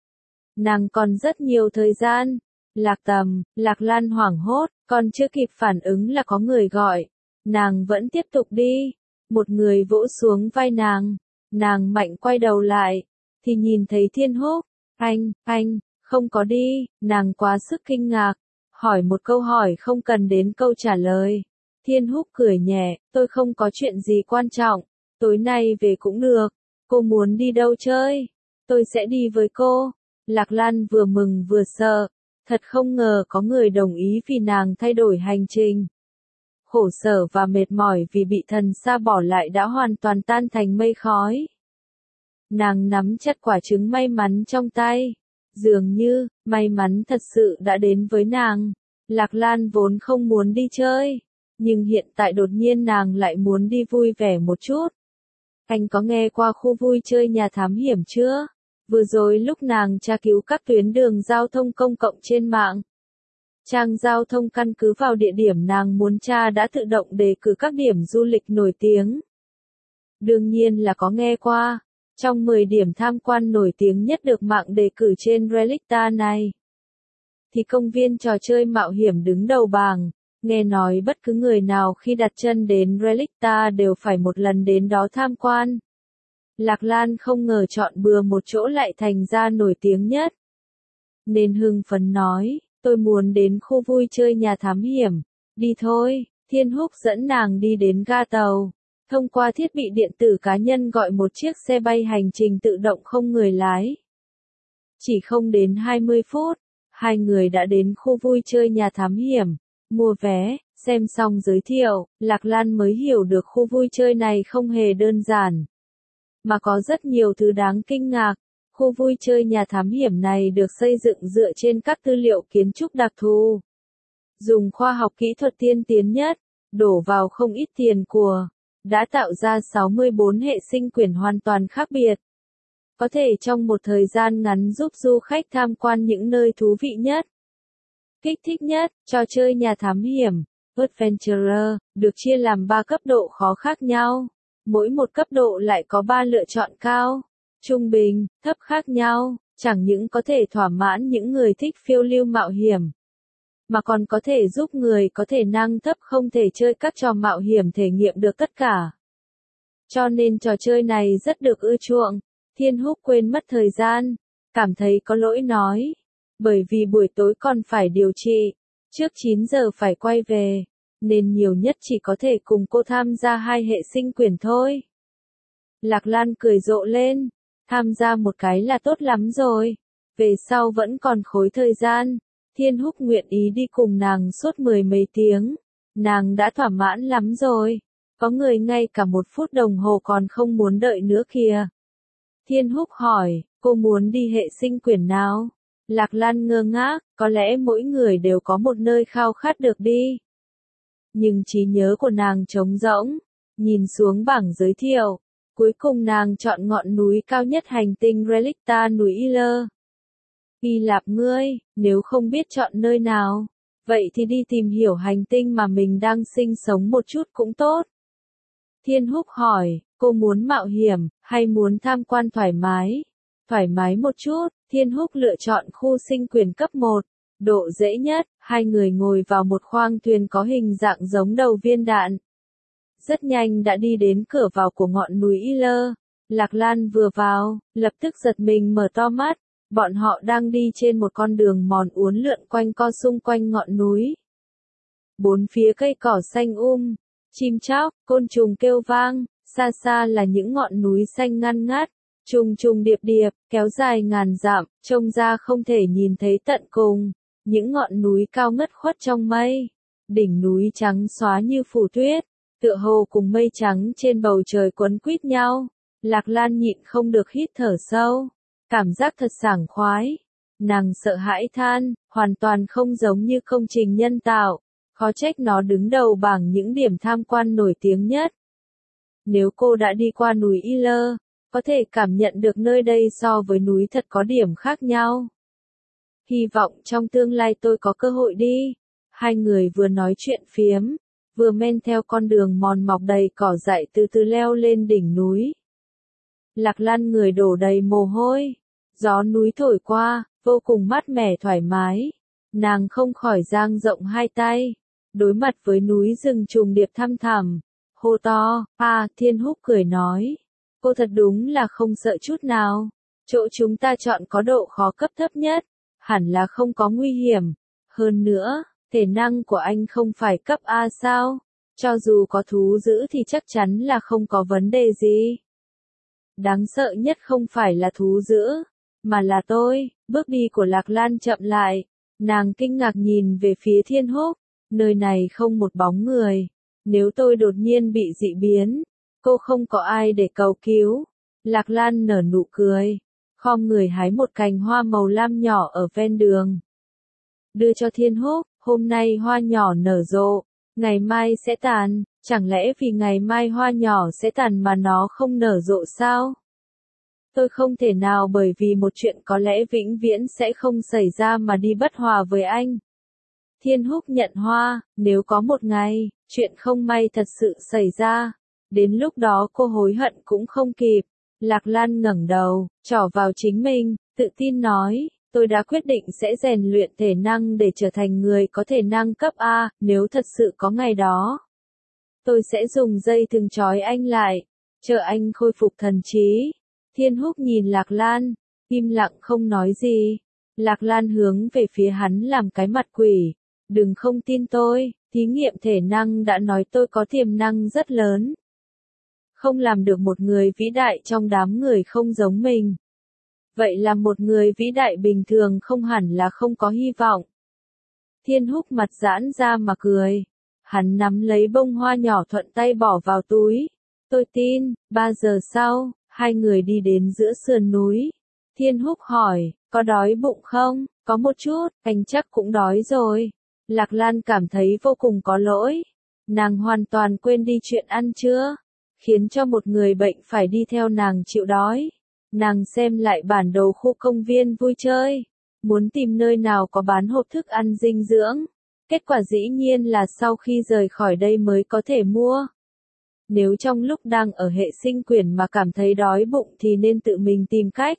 Nàng còn rất nhiều thời gian. Lạc Tầm, Lạc Lan hoảng hốt, còn chưa kịp phản ứng là có người gọi. Nàng vẫn tiếp tục đi. Một người vỗ xuống vai nàng. Nàng mạnh quay đầu lại, thì nhìn thấy Thiên Húc. Anh, không có đi. Nàng quá sức kinh ngạc, hỏi một câu hỏi không cần đến câu trả lời. Thiên Húc cười nhẹ, tôi không có chuyện gì quan trọng, tối nay về cũng được. Cô muốn đi đâu chơi? Tôi sẽ đi với cô. Lạc Lan vừa mừng vừa sợ, thật không ngờ có người đồng ý vì nàng thay đổi hành trình. Khổ sở và mệt mỏi vì bị thần xa bỏ lại đã hoàn toàn tan thành mây khói. Nàng nắm chặt quả trứng may mắn trong tay. Dường như, may mắn thật sự đã đến với nàng. Lạc Lan vốn không muốn đi chơi, nhưng hiện tại đột nhiên nàng lại muốn đi vui vẻ một chút. Anh có nghe qua khu vui chơi nhà thám hiểm chưa? Vừa rồi lúc nàng tra cứu các tuyến đường giao thông công cộng trên mạng, trang giao thông căn cứ vào địa điểm nàng muốn tra đã tự động đề cử các điểm du lịch nổi tiếng. Đương nhiên là có nghe qua. Trong 10 điểm tham quan nổi tiếng nhất được mạng đề cử trên Relicta này, thì công viên trò chơi mạo hiểm đứng đầu bảng. Nghe nói bất cứ người nào khi đặt chân đến Relicta đều phải một lần đến đó tham quan. Lạc Lan không ngờ chọn bừa một chỗ lại thành ra nổi tiếng nhất. Nên hưng phấn nói, tôi muốn đến khu vui chơi nhà thám hiểm. Đi thôi. Thiên Húc dẫn nàng đi đến ga tàu. Thông qua thiết bị điện tử cá nhân gọi một chiếc xe bay hành trình tự động không người lái. Chỉ không đến 20 phút, hai người đã đến khu vui chơi nhà thám hiểm. Mua vé, xem xong giới thiệu, Lạc Lan mới hiểu được khu vui chơi này không hề đơn giản, mà có rất nhiều thứ đáng kinh ngạc. Khu vui chơi nhà thám hiểm này được xây dựng dựa trên các tư liệu kiến trúc đặc thù, dùng khoa học kỹ thuật tiên tiến nhất, đổ vào không ít tiền của, đã tạo ra 64 hệ sinh quyển hoàn toàn khác biệt. Có thể trong một thời gian ngắn giúp du khách tham quan những nơi thú vị nhất, kích thích nhất. Trò chơi nhà thám hiểm, Adventure, được chia làm 3 cấp độ khó khác nhau. Mỗi một cấp độ lại có 3 lựa chọn cao, trung bình, thấp khác nhau, chẳng những có thể thỏa mãn những người thích phiêu lưu mạo hiểm, mà còn có thể giúp người có thể năng thấp không thể chơi các trò mạo hiểm thể nghiệm được tất cả. Cho nên trò chơi này rất được ưa chuộng. Thiên Húc quên mất thời gian, cảm thấy có lỗi nói, bởi vì buổi tối còn phải điều trị, trước 9 giờ phải quay về, nên nhiều nhất chỉ có thể cùng cô tham gia 2 hệ sinh quyển thôi. Lạc Lan cười rộ lên, tham gia một cái là tốt lắm rồi, về sau vẫn còn khối thời gian. Thiên Húc nguyện ý đi cùng nàng suốt 10 mấy tiếng, nàng đã thỏa mãn lắm rồi, có người ngay cả 1 phút đồng hồ còn không muốn đợi nữa kìa. Thiên Húc hỏi, cô muốn đi hệ sinh quyển nào? Lạc Lan ngơ ngác, có lẽ mỗi người đều có một nơi khao khát được đi. Nhưng trí nhớ của nàng trống rỗng, nhìn xuống bảng giới thiệu, cuối cùng nàng chọn ngọn núi cao nhất hành tinh Relicta núi Iller. Hy Lạp ngươi, nếu không biết chọn nơi nào, vậy thì đi tìm hiểu hành tinh mà mình đang sinh sống một chút cũng tốt. Thiên Húc hỏi, cô muốn mạo hiểm, hay muốn tham quan thoải mái? Thoải mái một chút, Thiên Húc lựa chọn khu sinh quyền cấp 1, độ dễ nhất, hai người ngồi vào một khoang thuyền có hình dạng giống đầu viên đạn. Rất nhanh đã đi đến cửa vào của ngọn núi Iller. Lạc Lan vừa vào, lập tức giật mình mở to mắt. Bọn họ đang đi trên một con đường mòn uốn lượn quanh co xung quanh ngọn núi. Bốn phía cây cỏ xanh chim chóc, côn trùng kêu vang, xa xa là những ngọn núi xanh ngăn ngắt, trùng trùng điệp điệp, kéo dài ngàn dặm, trông ra không thể nhìn thấy tận cùng. Những ngọn núi cao ngất khuất trong mây, đỉnh núi trắng xóa như phủ tuyết, tựa hồ cùng mây trắng trên bầu trời quấn quýt nhau. Lạc Lan nhịn không được hít thở sâu, cảm giác thật sảng khoái. Nàng sợ hãi than, hoàn toàn không giống như công trình nhân tạo, khó trách nó đứng đầu bảng những điểm tham quan nổi tiếng nhất. Nếu cô đã đi qua núi Iller, có thể cảm nhận được nơi đây so với núi thật có điểm khác nhau. Hy vọng trong tương lai tôi có cơ hội đi. Hai người vừa nói chuyện phiếm, vừa men theo con đường mòn mọc đầy cỏ dại từ từ leo lên đỉnh núi. Lạc Lan người đổ đầy mồ hôi, gió núi thổi qua, vô cùng mát mẻ thoải mái. Nàng không khỏi dang rộng hai tay, đối mặt với núi rừng trùng điệp thăm thẳm, hô to, Thiên Húc cười nói, cô thật đúng là không sợ chút nào. Chỗ chúng ta chọn có độ khó cấp thấp nhất, hẳn là không có nguy hiểm. Hơn nữa, thể năng của anh không phải cấp A sao? Cho dù có thú dữ thì chắc chắn là không có vấn đề gì. Đáng sợ nhất không phải là thú dữ, mà là tôi. Bước đi của Lạc Lan chậm lại, nàng kinh ngạc nhìn về phía Thiên Húc, nơi này không một bóng người. Nếu tôi đột nhiên bị dị biến, cô không có ai để cầu cứu. Lạc Lan nở nụ cười, khom người hái một cành hoa màu lam nhỏ ở ven đường. Đưa cho Thiên Húc, hôm nay hoa nhỏ nở rộ, ngày mai sẽ tàn, chẳng lẽ vì ngày mai hoa nhỏ sẽ tàn mà nó không nở rộ sao? Tôi không thể nào bởi vì một chuyện có lẽ vĩnh viễn sẽ không xảy ra mà đi bất hòa với anh. Thiên Húc nhận hoa, nếu có một ngày, chuyện không may thật sự xảy ra, đến lúc đó cô hối hận cũng không kịp. Lạc Lan ngẩng đầu, trỏ vào chính mình, tự tin nói, tôi đã quyết định sẽ rèn luyện thể năng để trở thành người có thể năng cấp A, nếu thật sự có ngày đó. Tôi sẽ dùng dây thừng trói anh lại, chờ anh khôi phục thần trí. Thiên Húc nhìn Lạc Lan, im lặng không nói gì. Lạc Lan hướng về phía hắn làm cái mặt quỷ. Đừng không tin tôi, thí nghiệm thể năng đã nói tôi có tiềm năng rất lớn. Không làm được một người vĩ đại trong đám người không giống mình. Vậy là một người vĩ đại bình thường không hẳn là không có hy vọng. Thiên Húc mặt giãn ra mà cười. Hắn nắm lấy bông hoa nhỏ thuận tay bỏ vào túi. Tôi tin. 3 giờ sau, hai người đi đến giữa sườn núi. Thiên Húc hỏi, có đói bụng không? Có một chút, anh chắc cũng đói rồi. Lạc Lan cảm thấy vô cùng có lỗi. Nàng hoàn toàn quên đi chuyện ăn trưa, khiến cho một người bệnh phải đi theo nàng chịu đói. Nàng xem lại bản đồ khu công viên vui chơi, muốn tìm nơi nào có bán hộp thức ăn dinh dưỡng. Kết quả dĩ nhiên là sau khi rời khỏi đây mới có thể mua. Nếu trong lúc đang ở hệ sinh quyển mà cảm thấy đói bụng thì nên tự mình tìm cách.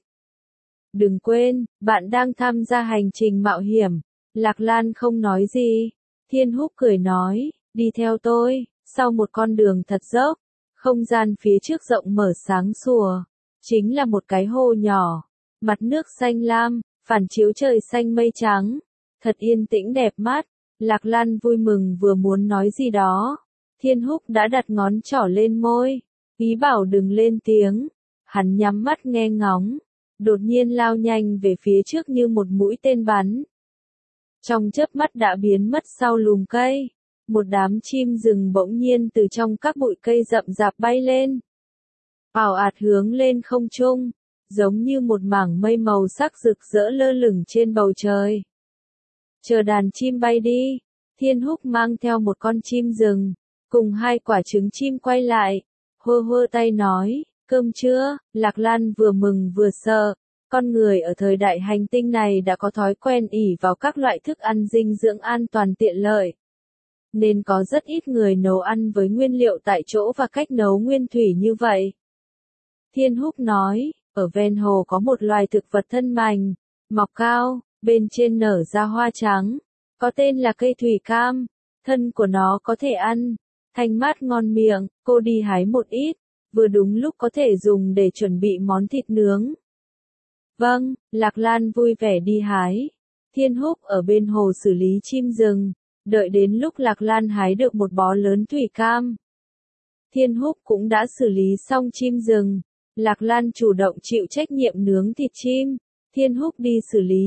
Đừng quên, bạn đang tham gia hành trình mạo hiểm. Lạc Lan không nói gì. Thiên Húc cười nói, đi theo tôi. Sau một con đường thật dốc, không gian phía trước rộng mở sáng sủa. Chính là một cái hồ nhỏ. Mặt nước xanh lam, phản chiếu trời xanh mây trắng. Thật yên tĩnh đẹp mắt. Lạc Lan vui mừng vừa muốn nói gì đó. Thiên Húc đã đặt ngón trỏ lên môi. Ý bảo đừng lên tiếng. Hắn nhắm mắt nghe ngóng. Đột nhiên lao nhanh về phía trước như một mũi tên bắn. Trong chớp mắt đã biến mất sau lùm cây. Một đám chim rừng bỗng nhiên từ trong các bụi cây rậm rạp bay lên. Ào ạt hướng lên không trung. giống như một mảng mây màu sắc rực rỡ lơ lửng trên bầu trời. Chờ đàn chim bay đi, Thiên Húc mang theo một con chim rừng, cùng 2 quả trứng chim quay lại, hơ hơ tay nói, cơm chưa? Lạc Lan vừa mừng vừa sợ, con người ở thời đại hành tinh này đã có thói quen ỷ vào các loại thức ăn dinh dưỡng an toàn tiện lợi. Nên có rất ít người nấu ăn với nguyên liệu tại chỗ và cách nấu nguyên thủy như vậy. Thiên Húc nói, ở ven hồ có một loài thực vật thân mảnh, mọc cao, bên trên nở ra hoa trắng, có tên là cây thủy cam, thân của nó có thể ăn, thanh mát ngon miệng, cô đi hái một ít, vừa đúng lúc có thể dùng để chuẩn bị món thịt nướng. Vâng, Lạc Lan vui vẻ đi hái. Thiên Húc ở bên hồ xử lý chim rừng, đợi đến lúc Lạc Lan hái được một bó lớn thủy cam. Thiên Húc cũng đã xử lý xong chim rừng, Lạc Lan chủ động chịu trách nhiệm nướng thịt chim, Thiên Húc đi xử lý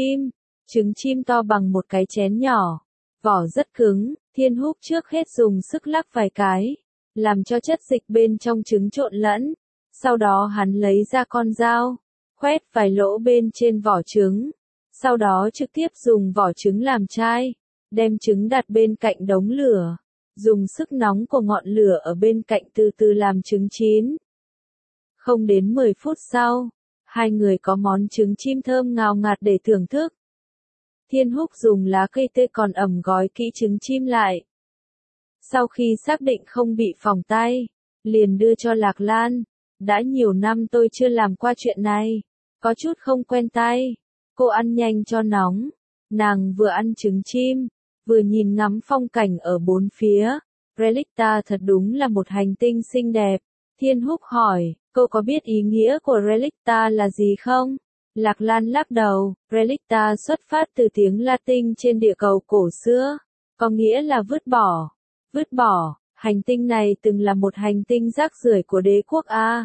trứng chim to bằng một cái chén nhỏ, vỏ rất cứng, Thiên Húc trước hết dùng sức lắc vài cái, làm cho chất dịch bên trong trứng trộn lẫn, sau đó hắn lấy ra con dao, khoét vài lỗ bên trên vỏ trứng, sau đó trực tiếp dùng vỏ trứng làm chai, đem trứng đặt bên cạnh đống lửa, dùng sức nóng của ngọn lửa ở bên cạnh từ từ làm trứng chín. Không đến 10 phút sau, 2 người có món trứng chim thơm ngào ngạt để thưởng thức. Thiên Húc dùng lá cây tươi còn ẩm gói kỹ trứng chim lại. Sau khi xác định không bị phỏng tay, liền đưa cho Lạc Lan. Đã nhiều năm tôi chưa làm qua chuyện này, có chút không quen tay. Cô ăn nhanh cho nóng. Nàng vừa ăn trứng chim, vừa nhìn ngắm phong cảnh ở bốn phía. Relicta thật đúng là một hành tinh xinh đẹp. Thiên Húc hỏi, cô có biết ý nghĩa của Relicta là gì không? Lạc Lan lắc đầu, Relicta xuất phát từ tiếng Latin trên địa cầu cổ xưa, có nghĩa là vứt bỏ. Vứt bỏ, hành tinh này từng là một hành tinh rác rưởi của đế quốc A.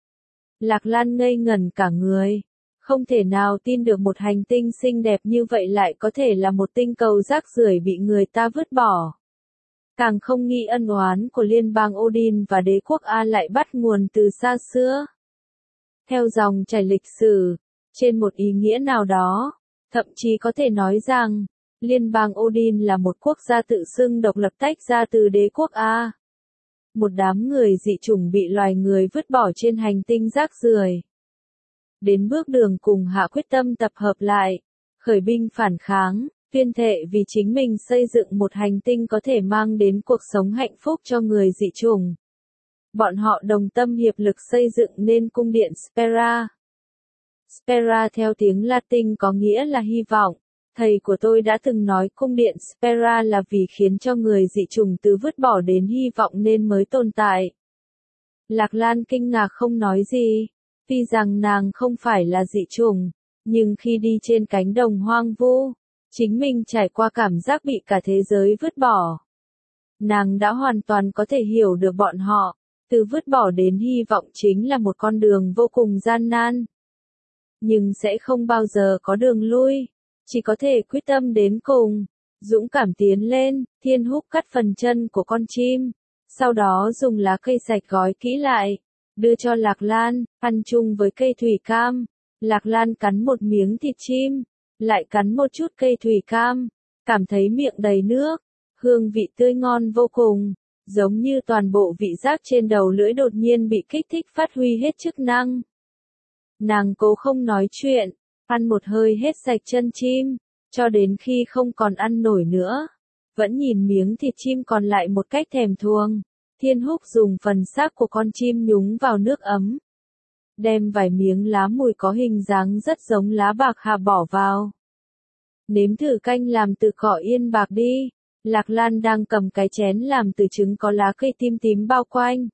Lạc Lan ngây ngẩn cả người, không thể nào tin được một hành tinh xinh đẹp như vậy lại có thể là một tinh cầu rác rưởi bị người ta vứt bỏ. Càng không nghĩ ân oán của liên bang Odin và đế quốc A lại bắt nguồn từ xa xưa. Theo dòng chảy lịch sử, trên một ý nghĩa nào đó, thậm chí có thể nói rằng, liên bang Odin là một quốc gia tự xưng độc lập tách ra từ đế quốc A. Một đám người dị chủng bị loài người vứt bỏ trên hành tinh rác rưởi. Đến bước đường cùng hạ quyết tâm tập hợp lại, khởi binh phản kháng, tuyên thệ vì chính mình xây dựng một hành tinh có thể mang đến cuộc sống hạnh phúc cho người dị chủng. Bọn họ đồng tâm hiệp lực xây dựng nên cung điện Spera. Spera theo tiếng Latin có nghĩa là hy vọng. Thầy của tôi đã từng nói cung điện Spera là vì khiến cho người dị chủng từ vứt bỏ đến hy vọng nên mới tồn tại. Lạc Lan kinh ngạc không nói gì, tuy rằng nàng không phải là dị chủng, nhưng khi đi trên cánh đồng hoang vu, chính mình trải qua cảm giác bị cả thế giới vứt bỏ. Nàng đã hoàn toàn có thể hiểu được bọn họ, từ vứt bỏ đến hy vọng chính là một con đường vô cùng gian nan. Nhưng sẽ không bao giờ có đường lui. Chỉ có thể quyết tâm đến cùng, dũng cảm tiến lên. Thiên Húc cắt phần chân của con chim, sau đó dùng lá cây sạch gói kỹ lại, đưa cho Lạc Lan, ăn chung với cây thủy cam. Lạc Lan cắn một miếng thịt chim, lại cắn một chút cây thủy cam, cảm thấy miệng đầy nước, hương vị tươi ngon vô cùng, giống như toàn bộ vị giác trên đầu lưỡi đột nhiên bị kích thích phát huy hết chức năng. Nàng cố không nói chuyện, ăn một hơi hết sạch chân chim, cho đến khi không còn ăn nổi nữa, vẫn nhìn miếng thịt chim còn lại một cách thèm thuồng. Thiên Húc dùng phần xác của con chim nhúng vào nước ấm, đem vài miếng lá mùi có hình dáng rất giống lá bạc hà bỏ vào. Nếm thử canh làm từ cỏ yên bạc đi. Lạc Lan đang cầm cái chén làm từ trứng có lá cây tím tím bao quanh.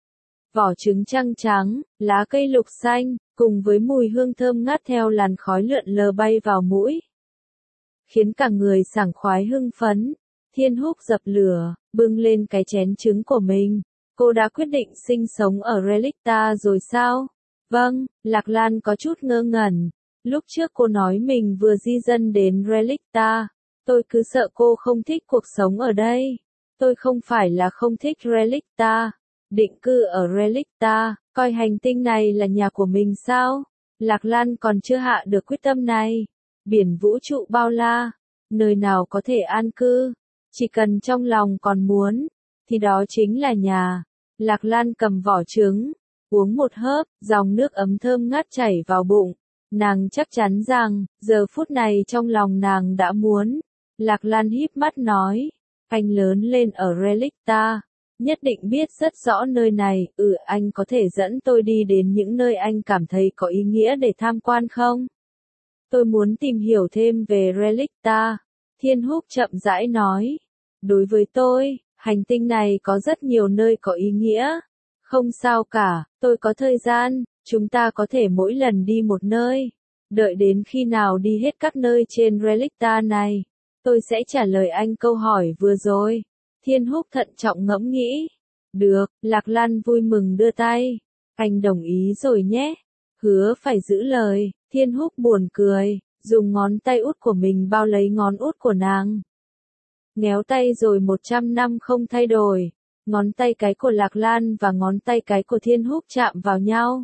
Vỏ trứng trắng trắng, lá cây lục xanh, cùng với mùi hương thơm ngát theo làn khói lượn lờ bay vào mũi, khiến cả người sảng khoái hưng phấn. Thiên Húc dập lửa, bưng lên cái chén trứng của mình. Cô đã quyết định sinh sống ở Relicta rồi sao? Vâng, Lạc Lan có chút ngơ ngẩn. Lúc trước cô nói mình vừa di dân đến Relicta. Tôi cứ sợ cô không thích cuộc sống ở đây. Tôi không phải là không thích Relicta. Định cư ở Relicta, coi hành tinh này là nhà của mình sao? Lạc Lan còn chưa hạ được quyết tâm này. Biển vũ trụ bao la, nơi nào có thể an cư, chỉ cần trong lòng còn muốn, thì đó chính là nhà. Lạc Lan cầm vỏ trứng, uống một hớp, dòng nước ấm thơm ngát chảy vào bụng. Nàng chắc chắn rằng, giờ phút này trong lòng nàng đã muốn. Lạc Lan híp mắt nói, anh lớn lên ở Relicta, nhất định biết rất rõ nơi này, anh có thể dẫn tôi đi đến những nơi anh cảm thấy có ý nghĩa để tham quan không? Tôi muốn tìm hiểu thêm về Relicta. Thiên Húc chậm rãi nói, đối với tôi, hành tinh này có rất nhiều nơi có ý nghĩa. Không sao cả, tôi có thời gian, chúng ta có thể mỗi lần đi một nơi. Đợi đến khi nào đi hết các nơi trên Relicta này, tôi sẽ trả lời anh câu hỏi vừa rồi. Thiên Húc thận trọng ngẫm nghĩ. Được, Lạc Lan vui mừng đưa tay. Anh đồng ý rồi nhé. Hứa phải giữ lời. Thiên Húc buồn cười, dùng ngón tay út của mình bao lấy ngón út của nàng. Ngéo tay rồi 100 năm không thay đổi. Ngón tay cái của Lạc Lan và ngón tay cái của Thiên Húc chạm vào nhau.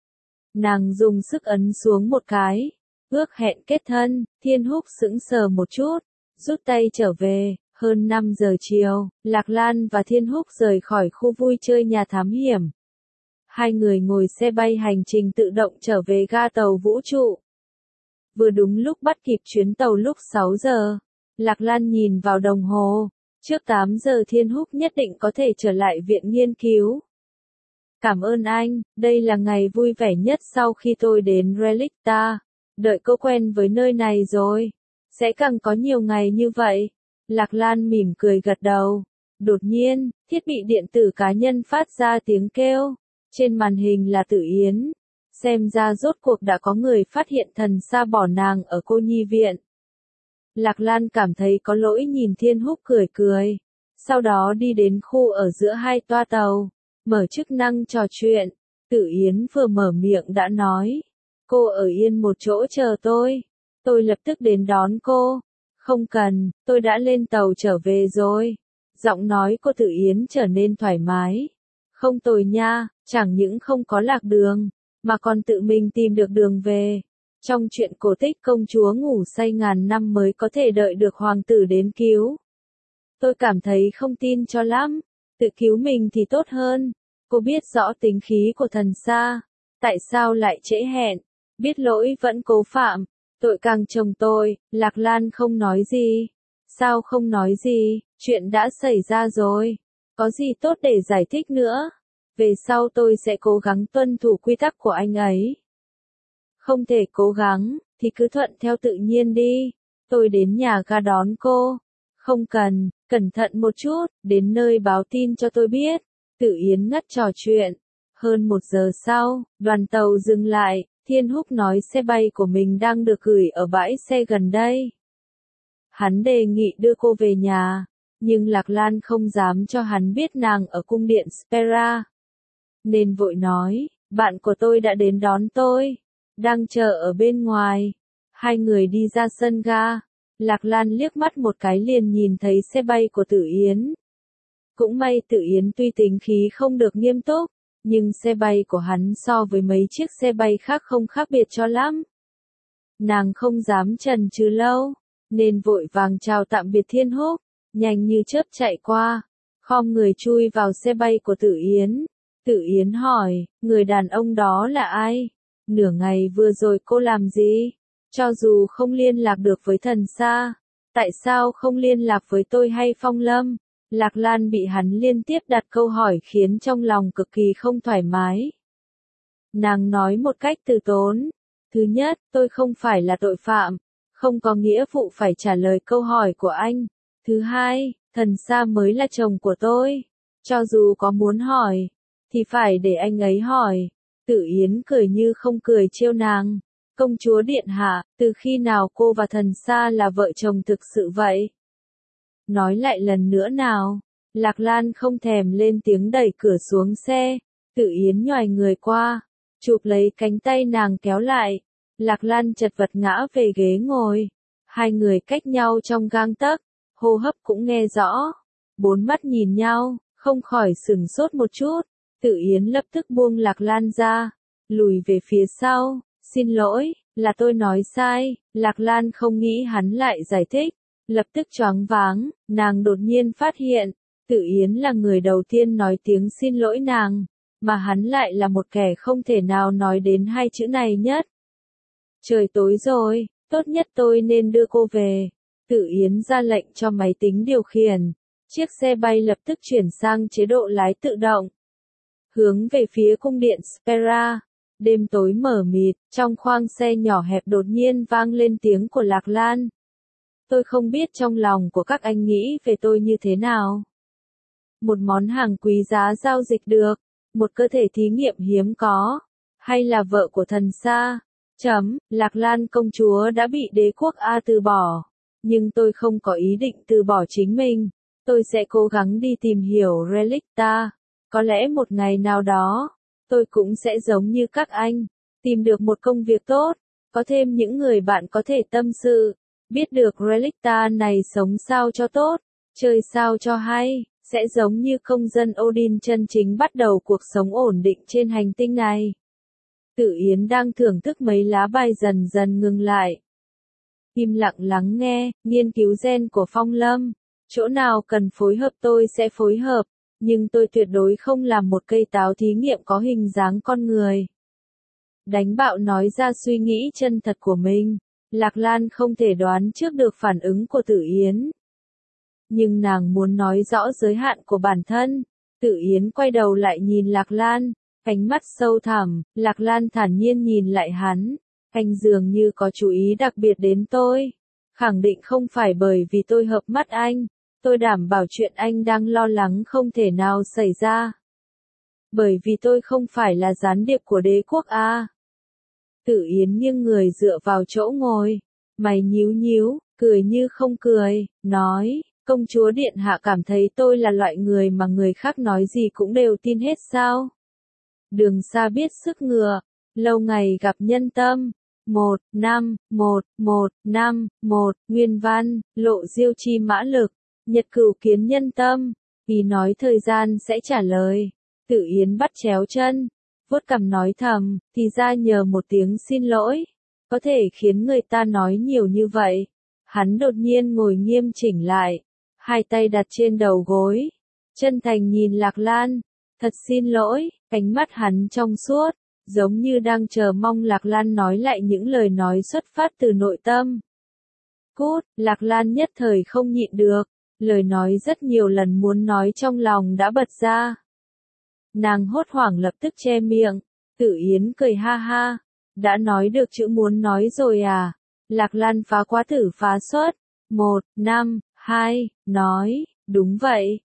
Nàng dùng sức ấn xuống một cái. Ước hẹn kết thân. Thiên Húc sững sờ một chút, rút tay trở về. Hơn 5 giờ chiều, Lạc Lan và Thiên Húc rời khỏi khu vui chơi nhà thám hiểm. Hai người ngồi xe bay hành trình tự động trở về ga tàu vũ trụ. Vừa đúng lúc bắt kịp chuyến tàu lúc 6 giờ. Lạc Lan nhìn vào đồng hồ. Trước 8 giờ Thiên Húc nhất định có thể trở lại viện nghiên cứu. Cảm ơn anh, đây là ngày vui vẻ nhất sau khi tôi đến Relicta. Đợi cô quen với nơi này rồi, sẽ càng có nhiều ngày như vậy. Lạc Lan mỉm cười gật đầu. Đột nhiên, thiết bị điện tử cá nhân phát ra tiếng kêu. Trên màn hình là Tử Yến. Xem ra rốt cuộc đã có người phát hiện thần sa bỏ nàng ở cô nhi viện. Lạc Lan cảm thấy có lỗi nhìn Thiên Húc cười cười. Sau đó đi đến khu ở giữa hai toa tàu. Mở chức năng trò chuyện. Tử Yến vừa mở miệng đã nói. Cô ở yên một chỗ chờ tôi. Tôi lập tức đến đón cô. Không cần, tôi đã lên tàu trở về rồi. Giọng nói của Tử Yến trở nên thoải mái. Không tồi nha, chẳng những không có lạc đường, mà còn tự mình tìm được đường về. Trong chuyện cổ tích công chúa ngủ say ngàn năm mới có thể đợi được hoàng tử đến cứu. Tôi cảm thấy không tin cho lắm, tự cứu mình thì tốt hơn. Cô biết rõ tính khí của thần sa, tại sao lại trễ hẹn, biết lỗi vẫn cố phạm. Tội càng chồng tôi. Lạc Lan không nói gì. Sao không nói gì, chuyện đã xảy ra rồi. Có gì tốt để giải thích nữa. Về sau tôi sẽ cố gắng tuân thủ quy tắc của anh ấy. Không thể cố gắng, thì cứ thuận theo tự nhiên đi. Tôi đến nhà ga đón cô. Không cần, cẩn thận một chút, đến nơi báo tin cho tôi biết. Tử Yến ngắt trò chuyện. Hơn 1 giờ sau, đoàn tàu dừng lại. Thiên Húc nói xe bay của mình đang được gửi ở bãi xe gần đây. Hắn đề nghị đưa cô về nhà, nhưng Lạc Lan không dám cho hắn biết nàng ở cung điện Spera. Nên vội nói, bạn của tôi đã đến đón tôi, đang chờ ở bên ngoài. Hai người đi ra sân ga. Lạc Lan liếc mắt một cái liền nhìn thấy xe bay của Tử Yến. Cũng may Tử Yến tuy tính khí không được nghiêm túc, nhưng xe bay của hắn so với mấy chiếc xe bay khác không khác biệt cho lắm. Nàng không dám chần chừ lâu, nên vội vàng chào tạm biệt Thiên Húc, nhanh như chớp chạy qua, khom người chui vào xe bay của Tử Yến. Tử Yến hỏi, người đàn ông đó là ai? Nửa ngày vừa rồi cô làm gì? Cho dù không liên lạc được với thần sa, tại sao không liên lạc với tôi hay Phong Lâm? Lạc Lan bị hắn liên tiếp đặt câu hỏi khiến trong lòng cực kỳ không thoải mái. Nàng nói một cách từ tốn. Thứ nhất, tôi không phải là tội phạm, không có nghĩa vụ phải trả lời câu hỏi của anh. Thứ hai, thần sa mới là chồng của tôi. Cho dù có muốn hỏi, thì phải để anh ấy hỏi. Tử Yến cười như không cười trêu nàng. Công chúa điện hạ, từ khi nào cô và thần sa là vợ chồng thực sự vậy? Nói lại lần nữa nào. Lạc Lan không thèm lên tiếng đẩy cửa xuống xe. Tử Yến nhoài người qua, chụp lấy cánh tay nàng kéo lại. Lạc Lan chật vật ngã về ghế ngồi. Hai người cách nhau trong gang tấc, hô hấp cũng nghe rõ. Bốn mắt nhìn nhau, không khỏi sửng sốt một chút. Tử Yến lập tức buông Lạc Lan ra, lùi về phía sau, Xin lỗi, là tôi nói sai, Lạc Lan không nghĩ hắn lại giải thích, lập tức choáng váng, nàng đột nhiên phát hiện, Tử Yến là người đầu tiên nói tiếng xin lỗi nàng, mà hắn lại là một kẻ không thể nào nói đến hai chữ này nhất. Trời tối rồi, tốt nhất tôi nên đưa cô về. Tử Yến ra lệnh cho máy tính điều khiển. Chiếc xe bay lập tức chuyển sang chế độ lái tự động. Hướng về phía cung điện Spera. Đêm tối mờ mịt, trong khoang xe nhỏ hẹp đột nhiên vang lên tiếng của Lạc Lan. Tôi không biết trong lòng của các anh nghĩ về tôi như thế nào. Một món hàng quý giá giao dịch được, một cơ thể thí nghiệm hiếm có, hay là vợ của thần xa. Lạc Lan công chúa đã bị đế quốc A từ bỏ. Nhưng tôi không có ý định từ bỏ chính mình. Tôi sẽ cố gắng đi tìm hiểu Relicta. Có lẽ một ngày nào đó, tôi cũng sẽ giống như các anh, tìm được một công việc tốt, có thêm những người bạn có thể tâm sự, biết được Relicta này sống sao cho tốt, chơi sao cho hay, sẽ giống như công dân Odin chân chính bắt đầu cuộc sống ổn định trên hành tinh này. Tử Yến đang thưởng thức mấy lá bài dần dần ngừng lại. Im lặng lắng nghe, nghiên cứu gen của Phong Lâm. Chỗ nào cần phối hợp tôi sẽ phối hợp, nhưng tôi tuyệt đối không làm một cây táo thí nghiệm có hình dáng con người. Đánh bạo nói ra suy nghĩ chân thật của mình. Lạc Lan không thể đoán trước được phản ứng của Tử Yến. Nhưng nàng muốn nói rõ giới hạn của bản thân. Tử Yến quay đầu lại nhìn Lạc Lan. Ánh mắt sâu thẳm, Lạc Lan thản nhiên nhìn lại hắn. Anh dường như có chú ý đặc biệt đến tôi. Khẳng định không phải bởi vì tôi hợp mắt anh. Tôi đảm bảo chuyện anh đang lo lắng không thể nào xảy ra. Bởi vì tôi không phải là gián điệp của đế quốc A. Tử Yến nghiêng người dựa vào chỗ ngồi. Mày nhíu nhíu, cười như không cười, nói. Công chúa điện hạ cảm thấy tôi là loại người mà người khác nói gì cũng đều tin hết sao? Đường xa biết sức ngựa, lâu ngày gặp nhân tâm. 1 Nguyên văn, Lộ Diêu chi mã lực, Nhật Cửu kiến nhân tâm, vì nói thời gian sẽ trả lời. Tử Yến bắt chéo chân, vuốt cằm nói thầm, thì ra nhờ một tiếng xin lỗi, có thể khiến người ta nói nhiều như vậy. Hắn đột nhiên ngồi nghiêm chỉnh lại, hai tay đặt trên đầu gối, chân thành nhìn Lạc Lan, thật xin lỗi, ánh mắt hắn trong suốt, giống như đang chờ mong Lạc Lan nói lại những lời nói xuất phát từ nội tâm. Cút, Lạc Lan nhất thời không nhịn được, lời nói rất nhiều lần muốn nói trong lòng đã bật ra. Nàng hốt hoảng lập tức che miệng, Tử Yến cười ha ha, đã nói được chữ muốn nói rồi à? Lạc Lan phá quá thử phá xuất, 1-5-2, nói, đúng vậy,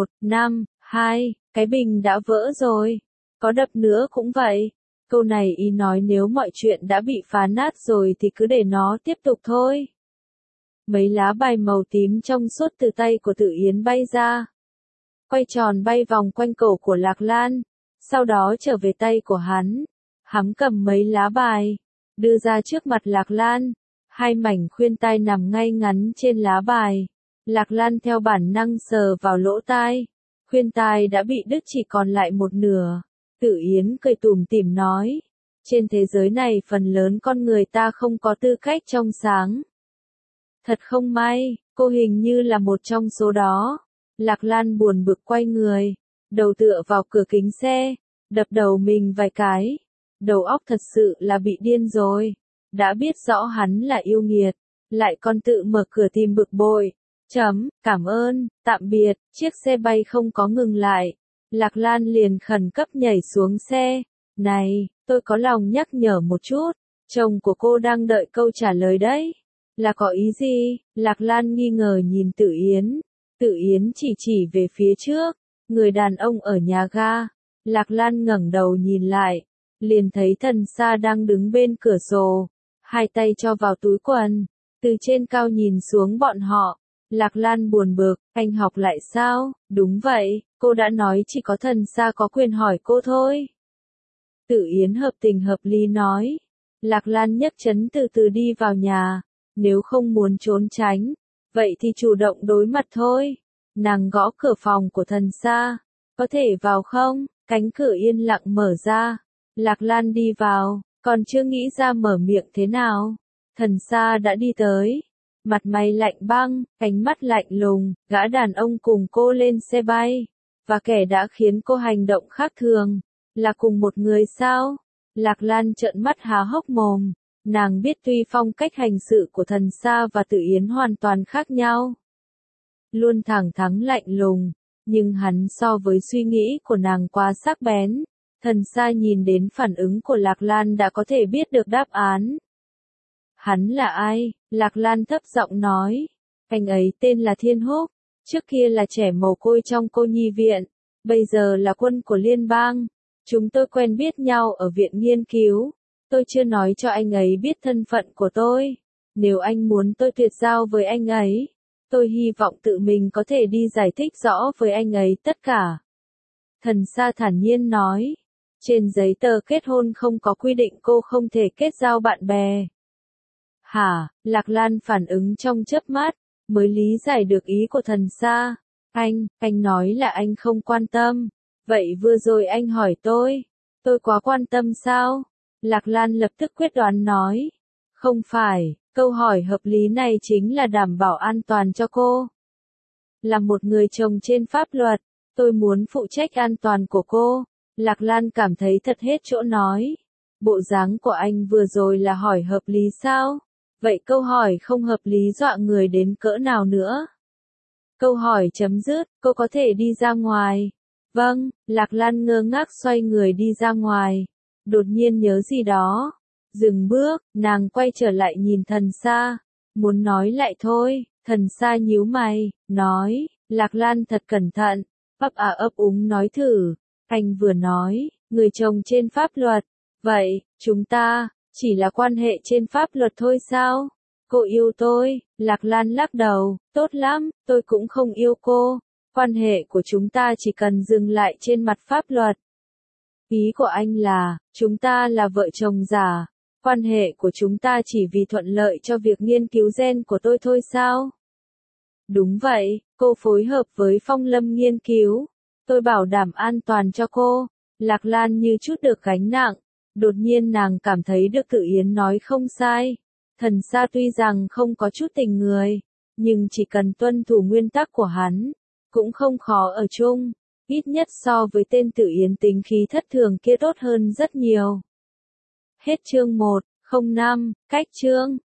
1-5-2, cái bình đã vỡ rồi, có đập nữa cũng vậy. Câu này ý nói nếu mọi chuyện đã bị phá nát rồi thì cứ để nó tiếp tục thôi. Mấy lá bài màu tím trong suốt từ tay của Tử Yến bay ra. Quay tròn bay vòng quanh cổ của Lạc Lan. Sau đó trở về tay của hắn. Hắn cầm mấy lá bài. Đưa ra trước mặt Lạc Lan. Hai mảnh khuyên tai nằm ngay ngắn trên lá bài. Lạc Lan theo bản năng sờ vào lỗ tai. Khuyên tai đã bị đứt chỉ còn lại một nửa. Tử Yến cười tủm tỉm nói. Trên thế giới này phần lớn con người ta không có tư cách trong sáng. Thật không may, cô hình như là một trong số đó. Lạc Lan buồn bực quay người, đầu tựa vào cửa kính xe, đập đầu mình vài cái. Đầu óc thật sự là bị điên rồi. Đã biết rõ hắn là yêu nghiệt, lại còn tự mở cửa tìm bực bội. Cảm ơn, tạm biệt, chiếc xe bay không có ngừng lại. Lạc Lan liền khẩn cấp nhảy xuống xe. Này, tôi có lòng nhắc nhở một chút, chồng của cô đang đợi câu trả lời đấy. Là có ý gì? Lạc Lan nghi ngờ nhìn Tử Yến. Tử Yến chỉ về phía trước, người đàn ông ở nhà ga. Lạc Lan ngẩng đầu nhìn lại, liền thấy thần xa đang đứng bên cửa sổ, hai tay cho vào túi quần, từ trên cao nhìn xuống bọn họ. Lạc Lan buồn bực, anh học lại sao? Đúng vậy, cô đã nói chỉ có thần xa có quyền hỏi cô thôi. Tử Yến hợp tình hợp lý nói. Lạc Lan nhấc chân từ từ đi vào nhà, nếu không muốn trốn tránh, vậy thì chủ động đối mặt thôi. Nàng gõ cửa phòng của thần xa, có thể vào không? Cánh cửa yên lặng mở ra, Lạc Lan đi vào, Còn chưa nghĩ ra mở miệng thế nào, Thần Sa đã đi tới. Mặt mày lạnh băng, ánh mắt lạnh lùng, gã đàn ông cùng cô lên xe bay. Và kẻ đã khiến cô hành động khác thường, là cùng một người sao? Lạc Lan trợn mắt há hốc mồm. Nàng biết tuy phong cách hành sự của Thần Sa và Tử Yến hoàn toàn khác nhau. Luôn thẳng thắn lạnh lùng, nhưng hắn so với suy nghĩ của nàng quá sắc bén. Thần Sa nhìn đến phản ứng của Lạc Lan đã có thể biết được đáp án. Hắn là ai? Lạc Lan thấp giọng nói. Anh ấy tên là Thiên Húc, trước kia là trẻ mồ côi trong cô nhi viện, bây giờ là quân của liên bang. Chúng tôi quen biết nhau ở viện nghiên cứu. Tôi chưa nói cho anh ấy biết thân phận của tôi. Nếu anh muốn tôi tuyệt giao với anh ấy, tôi hy vọng tự mình có thể đi giải thích rõ với anh ấy tất cả. Thần Sa thản nhiên nói. Trên giấy tờ kết hôn không có quy định cô không thể kết giao bạn bè. Hả? Lạc Lan phản ứng trong chớp mắt, mới lý giải được ý của Thần Sa. Anh nói là anh không quan tâm. Vậy vừa rồi anh hỏi tôi quá quan tâm sao? Lạc Lan lập tức quyết đoán nói. Không phải, câu hỏi hợp lý này chính là đảm bảo an toàn cho cô. Là một người chồng trên pháp luật, tôi muốn phụ trách an toàn của cô. Lạc Lan cảm thấy thật hết chỗ nói. Bộ dáng của anh vừa rồi là hỏi hợp lý sao? Vậy câu hỏi không hợp lý dọa người đến cỡ nào nữa? Câu hỏi chấm dứt, cô có thể đi ra ngoài. Vâng, Lạc Lan ngơ ngác xoay người đi ra ngoài. Đột nhiên nhớ gì đó. Dừng bước, nàng quay trở lại nhìn Thần Sa. Muốn nói lại thôi, Thần Sa nhíu mày, nói, Lạc Lan thật cẩn thận. Ấp úng nói thử. Anh vừa nói, người chồng trên pháp luật. Vậy, chúng ta, chỉ là quan hệ trên pháp luật thôi sao? Cô yêu tôi, Lạc Lan lắc đầu, tốt lắm, tôi cũng không yêu cô. Quan hệ của chúng ta chỉ cần dừng lại trên mặt pháp luật. Ý của anh là, chúng ta là vợ chồng giả. Quan hệ của chúng ta chỉ vì thuận lợi cho việc nghiên cứu gen của tôi thôi sao? Đúng vậy, cô phối hợp với Phong Lâm nghiên cứu. Tôi bảo đảm an toàn cho cô. Lạc Lan như chút được gánh nặng. Đột nhiên nàng cảm thấy được Tử Yến nói không sai. Thần Sa tuy rằng không có chút tình người, nhưng chỉ cần tuân thủ nguyên tắc của hắn, cũng không khó ở chung. Ít nhất so với tên Tử Yến tính khí thất thường kia tốt hơn rất nhiều. Hết chương 1, 05, cách chương.